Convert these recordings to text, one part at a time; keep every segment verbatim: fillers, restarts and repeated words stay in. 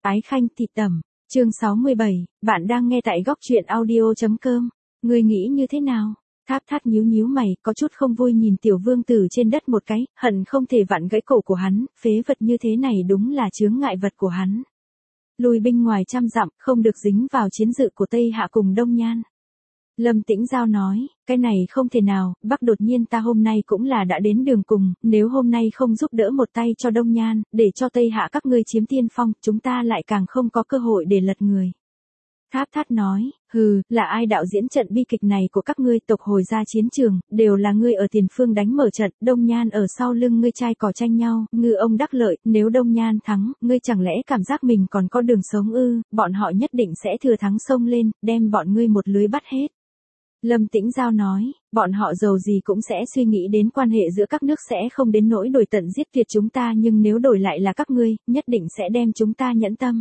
Ái Khanh thịt tẩm, chương sáu mươi bảy, bạn đang nghe tại góc truyện audio chấm com. Ngươi nghĩ như thế nào? Tháp Thát nhíu nhíu mày, có chút không vui nhìn tiểu vương tử trên đất một cái, hận không thể vặn gãy cổ của hắn, phế vật như thế này đúng là chướng ngại vật của hắn. Lùi binh ngoài trăm dặm, không được dính vào chiến dự của Tây Hạ cùng Đông Nhan. Lâm Tĩnh Giao nói, cái này không thể nào, Bắc đột nhiên ta hôm nay cũng là đã đến đường cùng, nếu hôm nay không giúp đỡ một tay cho Đông Nhan, để cho Tây Hạ các ngươi chiếm tiên phong, chúng ta lại càng không có cơ hội để lật người. Tháp Thát nói, hừ, là ai đạo diễn trận bi kịch này của các ngươi? Tộc hồi ra chiến trường, đều là ngươi ở tiền phương đánh mở trận, Đông Nhan ở sau lưng ngươi trai cỏ tranh nhau, ngư ông đắc lợi, nếu Đông Nhan thắng, ngươi chẳng lẽ cảm giác mình còn có đường sống ư? Bọn họ nhất định sẽ thừa thắng xông lên, đem bọn ngươi một lưới bắt hết. Lâm Tĩnh Giao nói, bọn họ giàu gì cũng sẽ suy nghĩ đến quan hệ giữa các nước sẽ không đến nỗi đổi tận giết tuyệt chúng ta, nhưng nếu đổi lại là các ngươi, nhất định sẽ đem chúng ta nhẫn tâm.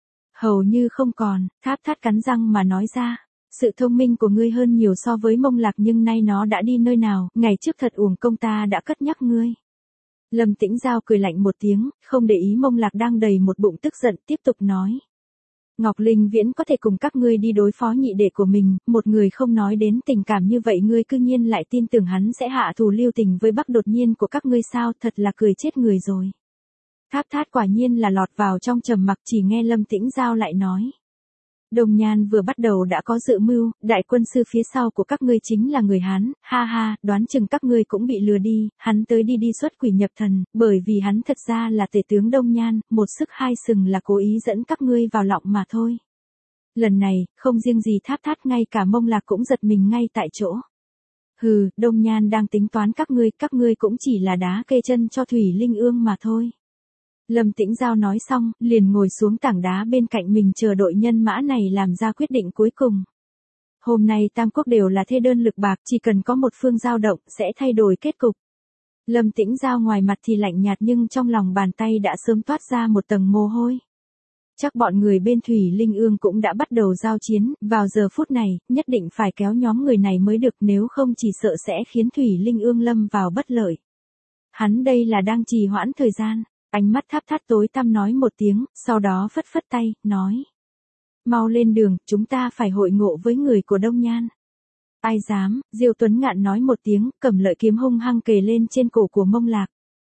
Hầu như không còn, Tháp Thát cắn răng mà nói ra, sự thông minh của ngươi hơn nhiều so với Mông Lạc, nhưng nay nó đã đi nơi nào, ngày trước thật uổng công ta đã cất nhắc ngươi. Lâm Tĩnh Giao cười lạnh một tiếng, không để ý Mông Lạc đang đầy một bụng tức giận, tiếp tục nói. Ngọc Linh Viễn có thể cùng các ngươi đi đối phó nhị đệ của mình, một người không nói đến tình cảm như vậy ngươi cư nhiên lại tin tưởng hắn sẽ hạ thù lưu tình với Bắc đột nhiên của các ngươi sao, thật là cười chết người rồi. Tháp Thát quả nhiên là lọt vào trong trầm mặc, chỉ nghe Lâm Tĩnh Giao lại nói. Đông Nhan vừa bắt đầu đã có dự mưu, đại quân sư phía sau của các ngươi chính là người Hán, ha ha, đoán chừng các ngươi cũng bị lừa đi, hắn tới đi đi xuất quỷ nhập thần, bởi vì hắn thật ra là tể tướng Đông Nhan, một sức hai sừng là cố ý dẫn các ngươi vào lọng mà thôi. Lần này, không riêng gì Tháp Thát, ngay cả Mông Lạc cũng giật mình ngay tại chỗ. Hừ, Đông Nhan đang tính toán các ngươi, các ngươi cũng chỉ là đá kê chân cho Thủy Linh Ương mà thôi. Lâm Tĩnh Giao nói xong, liền ngồi xuống tảng đá bên cạnh mình chờ đội nhân mã này làm ra quyết định cuối cùng. Hôm nay tam quốc đều là thê đơn lực bạc, chỉ cần có một phương dao động, sẽ thay đổi kết cục. Lâm Tĩnh Giao ngoài mặt thì lạnh nhạt nhưng trong lòng bàn tay đã sớm toát ra một tầng mồ hôi. Chắc bọn người bên Thủy Linh Ương cũng đã bắt đầu giao chiến, vào giờ phút này, nhất định phải kéo nhóm người này mới được, nếu không chỉ sợ sẽ khiến Thủy Linh Ương lâm vào bất lợi. Hắn đây là đang trì hoãn thời gian. Ánh mắt Tháp Thát tối tăm nói một tiếng, sau đó phất phất tay, nói. Mau lên đường, chúng ta phải hội ngộ với người của Đông Nhan. Ai dám, Diêu Tuấn Ngạn nói một tiếng, cầm lợi kiếm hung hăng kề lên trên cổ của Mông Lạc.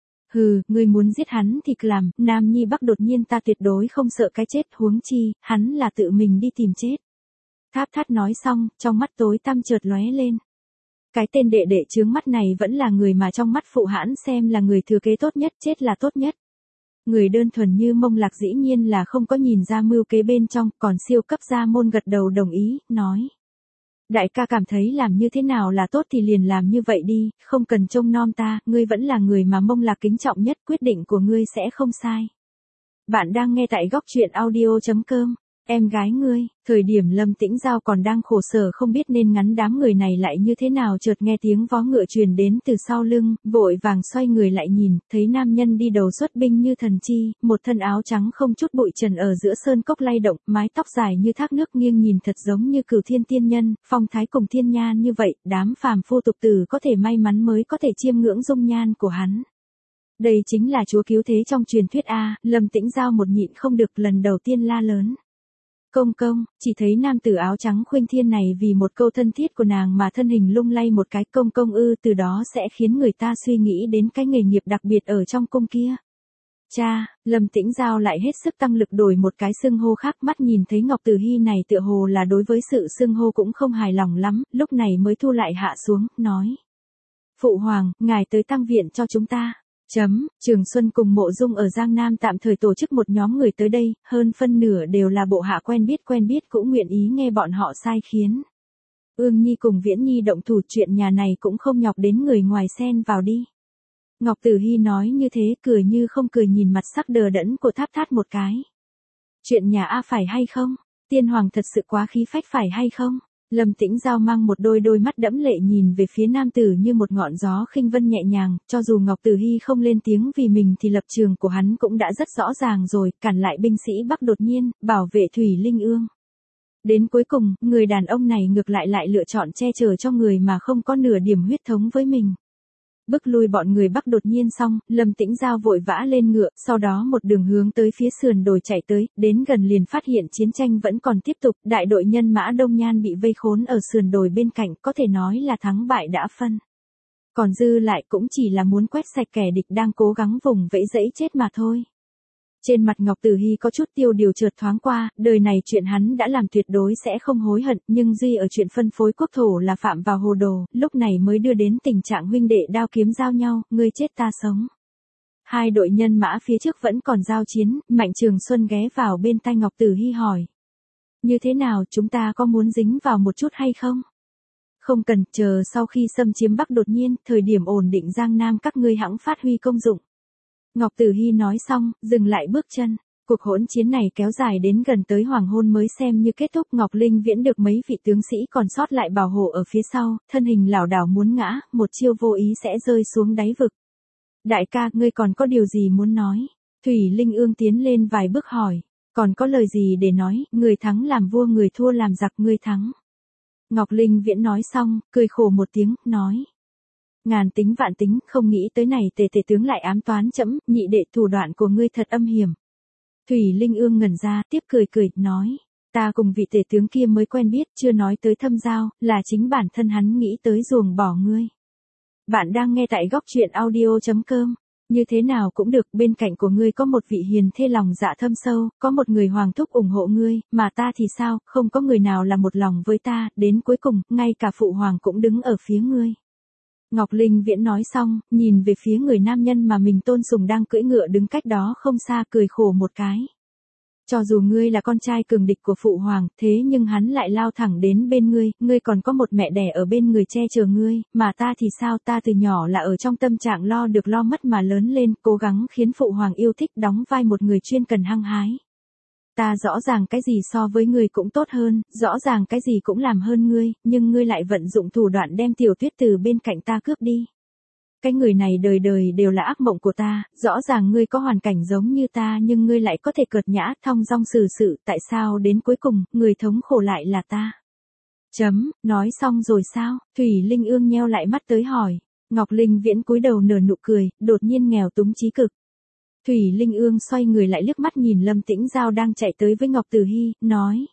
Hừ, ngươi muốn giết hắn thì làm, Nam Nhi Bắc đột nhiên ta tuyệt đối không sợ cái chết, huống chi, hắn là tự mình đi tìm chết. Tháp Thát nói xong, trong mắt tối tăm chợt lóe lên. Cái tên đệ đệ chướng mắt này vẫn là người mà trong mắt phụ hãn xem là người thừa kế tốt nhất, chết là tốt nhất. Người đơn thuần như Mông Lạc dĩ nhiên là không có nhìn ra mưu kế bên trong, còn siêu cấp gia môn gật đầu đồng ý, nói. Đại ca cảm thấy làm như thế nào là tốt thì liền làm như vậy đi, không cần trông nom ta, ngươi vẫn là người mà Mông Lạc kính trọng nhất, quyết định của ngươi sẽ không sai. Bạn đang nghe tại góc truyện audio chấm com. Em gái ngươi, thời điểm Lâm Tĩnh Giao còn đang khổ sở không biết nên ngắn đám người này lại như thế nào, chợt nghe tiếng vó ngựa truyền đến từ sau lưng, vội vàng xoay người lại nhìn, thấy nam nhân đi đầu xuất binh như thần chi, một thân áo trắng không chút bụi trần ở giữa sơn cốc lay động, mái tóc dài như thác nước nghiêng nhìn thật giống như Cửu Thiên tiên nhân, phong thái cùng thiên nhan như vậy, đám phàm phu tục tử có thể may mắn mới có thể chiêm ngưỡng dung nhan của hắn. Đây chính là chúa cứu thế trong truyền thuyết a. Lâm Tĩnh Giao một nhịn không được lần đầu tiên la lớn. Công công, chỉ thấy nam tử áo trắng Khuynh Thiên này vì một câu thân thiết của nàng mà thân hình lung lay một cái, công công ư, từ đó sẽ khiến người ta suy nghĩ đến cái nghề nghiệp đặc biệt ở trong cung kia. Cha, Lâm Tĩnh Giao lại hết sức tăng lực đổi một cái xưng hô khác, mắt nhìn thấy Ngọc Tử Hy này tựa hồ là đối với sự xưng hô cũng không hài lòng lắm, lúc này mới thu lại hạ xuống, nói. Phụ hoàng, ngài tới tăng viện cho chúng ta. Chấm, Trường Xuân cùng Mộ Dung ở Giang Nam tạm thời tổ chức một nhóm người tới đây, hơn phân nửa đều là bộ hạ quen biết quen biết cũng nguyện ý nghe bọn họ sai khiến. Ương Nhi cùng Viễn Nhi động thủ, chuyện nhà này cũng không nhọc đến người ngoài xen vào đi. Ngọc Tử Hy nói như thế, cười như không cười nhìn mặt sắc đờ đẫn của Tháp Thát một cái. Chuyện nhà A phải hay không? Tiên hoàng thật sự quá khí phách phải hay không? Lâm Tĩnh Giao mang một đôi đôi mắt đẫm lệ nhìn về phía nam tử như một ngọn gió khinh vân nhẹ nhàng, cho dù Ngọc Tử Hy không lên tiếng vì mình thì lập trường của hắn cũng đã rất rõ ràng rồi, cản lại binh sĩ Bắc đột nhiên, bảo vệ Thủy Linh Ương. Đến cuối cùng, người đàn ông này ngược lại lại lựa chọn che chở cho người mà không có nửa điểm huyết thống với mình. Bức lui bọn người Bắc đột nhiên xong, Lâm Tĩnh Giao vội vã lên ngựa, sau đó một đường hướng tới phía sườn đồi chạy tới, đến gần liền phát hiện chiến tranh vẫn còn tiếp tục, đại đội nhân mã Đông Nhan bị vây khốn ở sườn đồi bên cạnh, có thể nói là thắng bại đã phân. Còn dư lại cũng chỉ là muốn quét sạch kẻ địch đang cố gắng vùng vẫy dẫy chết mà thôi. Trên mặt Ngọc Tử Hy có chút tiêu điều chợt thoáng qua, đời này chuyện hắn đã làm tuyệt đối sẽ không hối hận, nhưng duy ở chuyện phân phối quốc thổ là phạm vào hồ đồ, lúc này mới đưa đến tình trạng huynh đệ đao kiếm giao nhau, ngươi chết ta sống. Hai đội nhân mã phía trước vẫn còn giao chiến, Mạnh Trường Xuân ghé vào bên tai Ngọc Tử Hy hỏi. Như thế nào, chúng ta có muốn dính vào một chút hay không? Không cần, chờ sau khi xâm chiếm Bắc đột nhiên, thời điểm ổn định Giang Nam các ngươi hẵng phát huy công dụng. Ngọc Tử Hy nói xong, dừng lại bước chân. Cuộc hỗn chiến này kéo dài đến gần tới hoàng hôn mới xem như kết thúc. Ngọc Linh Viễn được mấy vị tướng sĩ còn sót lại bảo hộ ở phía sau, thân hình lảo đảo muốn ngã, một chiêu vô ý sẽ rơi xuống đáy vực. Đại ca, ngươi còn có điều gì muốn nói? Thủy Linh Ương tiến lên vài bước hỏi. Còn có lời gì để nói, người thắng làm vua người thua làm giặc, ngươi thắng. Ngọc Linh Viễn nói xong, cười khổ một tiếng, nói. Ngàn tính vạn tính, không nghĩ tới này tề tề tướng lại ám toán trẫm, nhị đệ thủ đoạn của ngươi thật âm hiểm. Thủy Linh Ương ngẩn ra, tiếp cười cười, nói. Ta cùng vị tề tướng kia mới quen biết, chưa nói tới thâm giao, là chính bản thân hắn nghĩ tới ruồng bỏ ngươi. Bạn đang nghe tại góc truyện audio chấm com. Như thế nào cũng được, bên cạnh của ngươi có một vị hiền thê lòng dạ thâm sâu, có một người hoàng thúc ủng hộ ngươi, mà ta thì sao, không có người nào là một lòng với ta, đến cuối cùng, ngay cả phụ hoàng cũng đứng ở phía ngươi. Ngọc Linh Viễn nói xong, nhìn về phía người nam nhân mà mình tôn sùng đang cưỡi ngựa đứng cách đó không xa, cười khổ một cái. Cho dù ngươi là con trai cường địch của phụ hoàng, thế nhưng hắn lại lao thẳng đến bên ngươi, ngươi còn có một mẹ đẻ ở bên người che chở ngươi, mà ta thì sao, ta từ nhỏ là ở trong tâm trạng lo được lo mất mà lớn lên, cố gắng khiến phụ hoàng yêu thích, đóng vai một người chuyên cần hăng hái. Ta rõ ràng cái gì so với ngươi cũng tốt hơn, rõ ràng cái gì cũng làm hơn ngươi, nhưng ngươi lại vận dụng thủ đoạn đem Tiểu Tuyết từ bên cạnh ta cướp đi. Cái người này đời đời đều là ác mộng của ta, rõ ràng ngươi có hoàn cảnh giống như ta nhưng ngươi lại có thể cợt nhã, thong dong xử sự, tại sao đến cuối cùng, người thống khổ lại là ta? Chấm, nói xong rồi sao? Thủy Linh Ương nheo lại mắt tới hỏi. Ngọc Linh Viễn cúi đầu nở nụ cười, đột nhiên nghèo túng chí cực. Thủy Linh Ương xoay người lại liếc mắt nhìn Lâm Tĩnh Giao đang chạy tới với Ngọc Tử Hy, nói.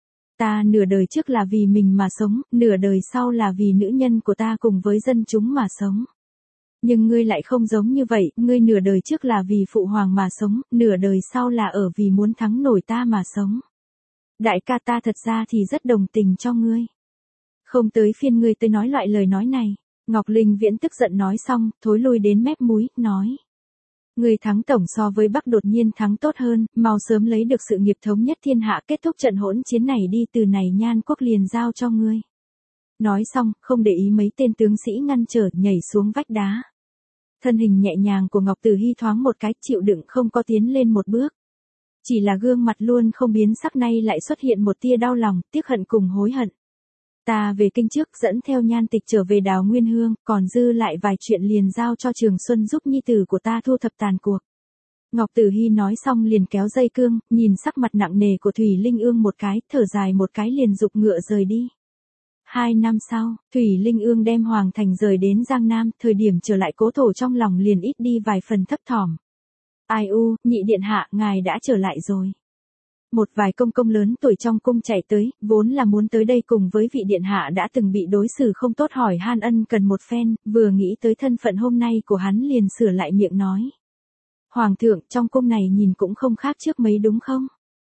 Ta nửa đời trước là vì mình mà sống, nửa đời sau là vì nữ nhân của ta cùng với dân chúng mà sống. Nhưng ngươi lại không giống như vậy, ngươi nửa đời trước là vì phụ hoàng mà sống, nửa đời sau là ở vì muốn thắng nổi ta mà sống. Đại ca, ta thật ra thì rất đồng tình cho ngươi. Không tới phiên ngươi tới nói loại lời nói này. Ngọc Linh Viễn tức giận nói xong, thối lui đến mép múi, nói. Ngươi thắng tổng so với Bắc đột nhiên thắng tốt hơn, mau sớm lấy được sự nghiệp thống nhất thiên hạ, kết thúc trận hỗn chiến này đi, từ này Nhan quốc liền giao cho ngươi. Nói xong, không để ý mấy tên tướng sĩ ngăn trở, nhảy xuống vách đá. Thân hình nhẹ nhàng của Ngọc Tử Hy thoáng một cái, chịu đựng không có tiến lên một bước. Chỉ là gương mặt luôn không biến sắc nay lại xuất hiện một tia đau lòng, tiếc hận cùng hối hận. Ta về kinh trước, dẫn theo Nhan Tịch trở về Đào Nguyên Hương, còn dư lại vài chuyện liền giao cho Trường Xuân giúp nhi tử của ta thu thập tàn cuộc. Ngọc Tử Hy nói xong liền kéo dây cương, nhìn sắc mặt nặng nề của Thủy Linh Ương một cái, thở dài một cái liền giục ngựa rời đi. Hai năm sau, Thủy Linh Ương đem Hoàng Thành rời đến Giang Nam, thời điểm trở lại cố thổ trong lòng liền ít đi vài phần thấp thỏm. Ai u, nhị điện hạ, ngài đã trở lại rồi. Một vài công công lớn tuổi trong cung chạy tới, vốn là muốn tới đây cùng với vị điện hạ đã từng bị đối xử không tốt hỏi han ân cần một phen, vừa nghĩ tới thân phận hôm nay của hắn liền sửa lại miệng nói. Hoàng thượng, trong cung này nhìn cũng không khác trước mấy đúng không?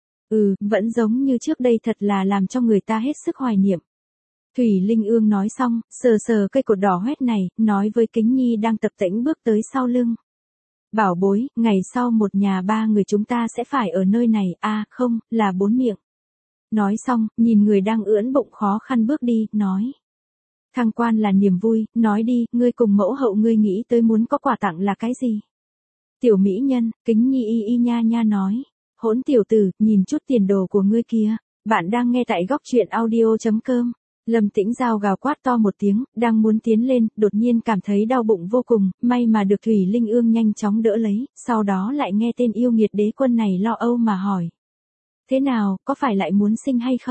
Ừ, vẫn giống như trước đây, thật là làm cho người ta hết sức hoài niệm. Thủy Linh Ương nói xong, sờ sờ cây cột đỏ hoét này, nói với Kính Nhi đang tập tễnh bước tới sau lưng. Bảo bối, ngày sau một nhà ba người chúng ta sẽ phải ở nơi này, a à, không, là bốn miệng. Nói xong, nhìn người đang ưỡn bụng khó khăn bước đi, nói. Thăng quan là niềm vui, nói đi, ngươi cùng mẫu hậu ngươi nghĩ tới muốn có quà tặng là cái gì? Tiểu mỹ nhân, Kính Nhi y y nha nha nói. Hỗn tiểu tử, nhìn chút tiền đồ của ngươi kia. Bạn đang nghe tại góc truyện audio chấm com. Lâm Tĩnh Giao gào quát to một tiếng, đang muốn tiến lên, đột nhiên cảm thấy đau bụng vô cùng, may mà được Thủy Linh Ương nhanh chóng đỡ lấy, sau đó lại nghe tên yêu nghiệt đế quân này lo âu mà hỏi. Thế nào, có phải lại muốn sinh hay không?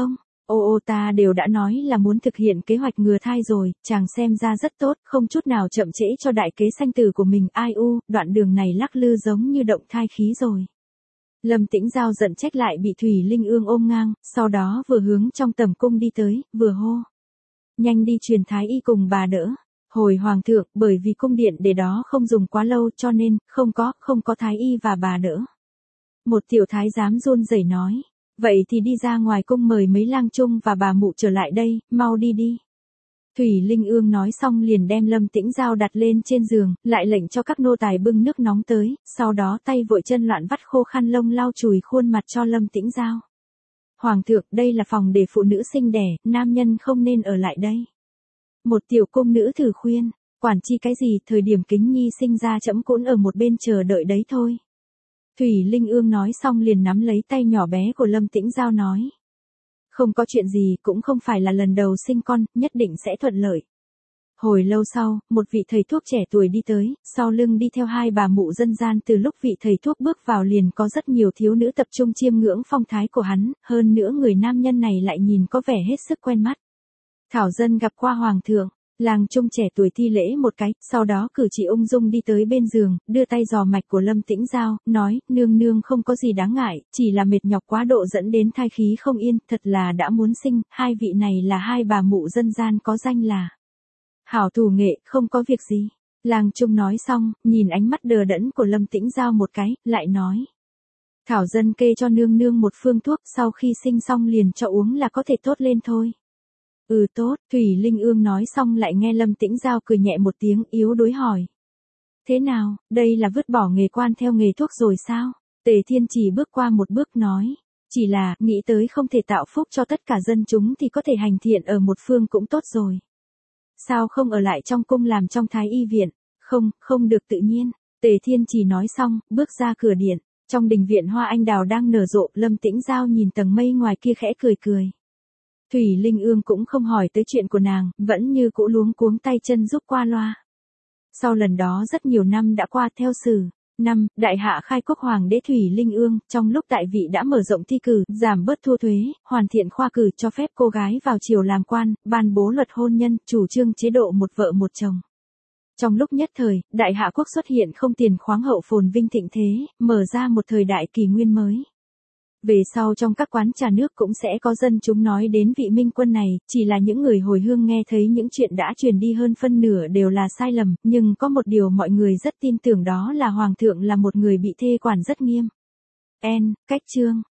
Ô ô ta đều đã nói là muốn thực hiện kế hoạch ngừa thai rồi, chàng xem ra rất tốt, không chút nào chậm trễ cho đại kế sanh tử của mình. Ai u, đoạn đường này lắc lư giống như động thai khí rồi. Lâm Tĩnh Giao giận trách lại bị Thủy Linh Ương ôm ngang, sau đó vừa hướng trong tầm cung đi tới, vừa hô. Nhanh đi truyền thái y cùng bà đỡ. Hồi hoàng thượng, bởi vì cung điện để đó không dùng quá lâu cho nên, không có, không có thái y và bà đỡ. Một tiểu thái giám run rẩy nói. Vậy thì đi ra ngoài cung mời mấy lang trung và bà mụ trở lại đây, mau đi đi. Thủy Linh Ương nói xong liền đem Lâm Tĩnh Giao đặt lên trên giường, lại lệnh cho các nô tài bưng nước nóng tới, sau đó tay vội chân loạn vắt khô khăn lông lau chùi khuôn mặt cho Lâm Tĩnh Giao. Hoàng thượng, đây là phòng để phụ nữ sinh đẻ, nam nhân không nên ở lại đây. Một tiểu cung nữ thử khuyên, quản chi cái gì, thời điểm Kính Nhi sinh ra trẫm cũng ở một bên chờ đợi đấy thôi. Thủy Linh Ương nói xong liền nắm lấy tay nhỏ bé của Lâm Tĩnh Giao nói. Không có chuyện gì, cũng không phải là lần đầu sinh con, nhất định sẽ thuận lợi. Hồi lâu sau, một vị thầy thuốc trẻ tuổi đi tới, sau lưng đi theo hai bà mụ dân gian. Từ lúc vị thầy thuốc bước vào liền có rất nhiều thiếu nữ tập trung chiêm ngưỡng phong thái của hắn, hơn nữa người nam nhân này lại nhìn có vẻ hết sức quen mắt. Thảo dân gặp qua hoàng thượng. Làng trung trẻ tuổi thi lễ một cái, sau đó cử chỉ ung dung đi tới bên giường, đưa tay dò mạch của Lâm Tĩnh Giao, nói, nương nương không có gì đáng ngại, chỉ là mệt nhọc quá độ dẫn đến thai khí không yên, thật là đã muốn sinh. Hai vị này là hai bà mụ dân gian có danh là hảo thủ nghệ, không có việc gì. Làng trung nói xong, nhìn ánh mắt đờ đẫn của Lâm Tĩnh Giao một cái, lại nói. Thảo dân kê cho nương nương một phương thuốc, sau khi sinh xong liền cho uống là có thể tốt lên thôi. Ừ tốt, Thủy Linh Ương nói xong lại nghe Lâm Tĩnh Giao cười nhẹ một tiếng, yếu đuối hỏi. Thế nào, đây là vứt bỏ nghề quan theo nghề thuốc rồi sao? Tề Thiên Chỉ bước qua một bước nói. Chỉ là, nghĩ tới không thể tạo phúc cho tất cả dân chúng thì có thể hành thiện ở một phương cũng tốt rồi. Sao không ở lại trong cung làm trong thái y viện? Không, không được tự nhiên. Tề Thiên Chỉ nói xong, bước ra cửa điện. Trong đình viện hoa anh đào đang nở rộ, Lâm Tĩnh Giao nhìn tầng mây ngoài kia khẽ cười cười. Thủy Linh Ương cũng không hỏi tới chuyện của nàng, vẫn như cũ luống cuống tay chân giúp qua loa. Sau lần đó rất nhiều năm đã qua. Theo sử năm, đại hạ khai quốc hoàng đế Thủy Linh Ương, trong lúc tại vị đã mở rộng thi cử, giảm bớt thu thuế, hoàn thiện khoa cử, cho phép cô gái vào triều làm quan, ban bố luật hôn nhân, chủ trương chế độ một vợ một chồng. Trong lúc nhất thời, đại hạ quốc xuất hiện không tiền khoáng hậu phồn vinh thịnh thế, mở ra một thời đại kỷ nguyên mới. Về sau trong các quán trà nước cũng sẽ có dân chúng nói đến vị minh quân này, chỉ là những người hồi hương nghe thấy những chuyện đã truyền đi hơn phân nửa đều là sai lầm, nhưng có một điều mọi người rất tin tưởng, đó là hoàng thượng là một người bị thê quản rất nghiêm. N, cách chương.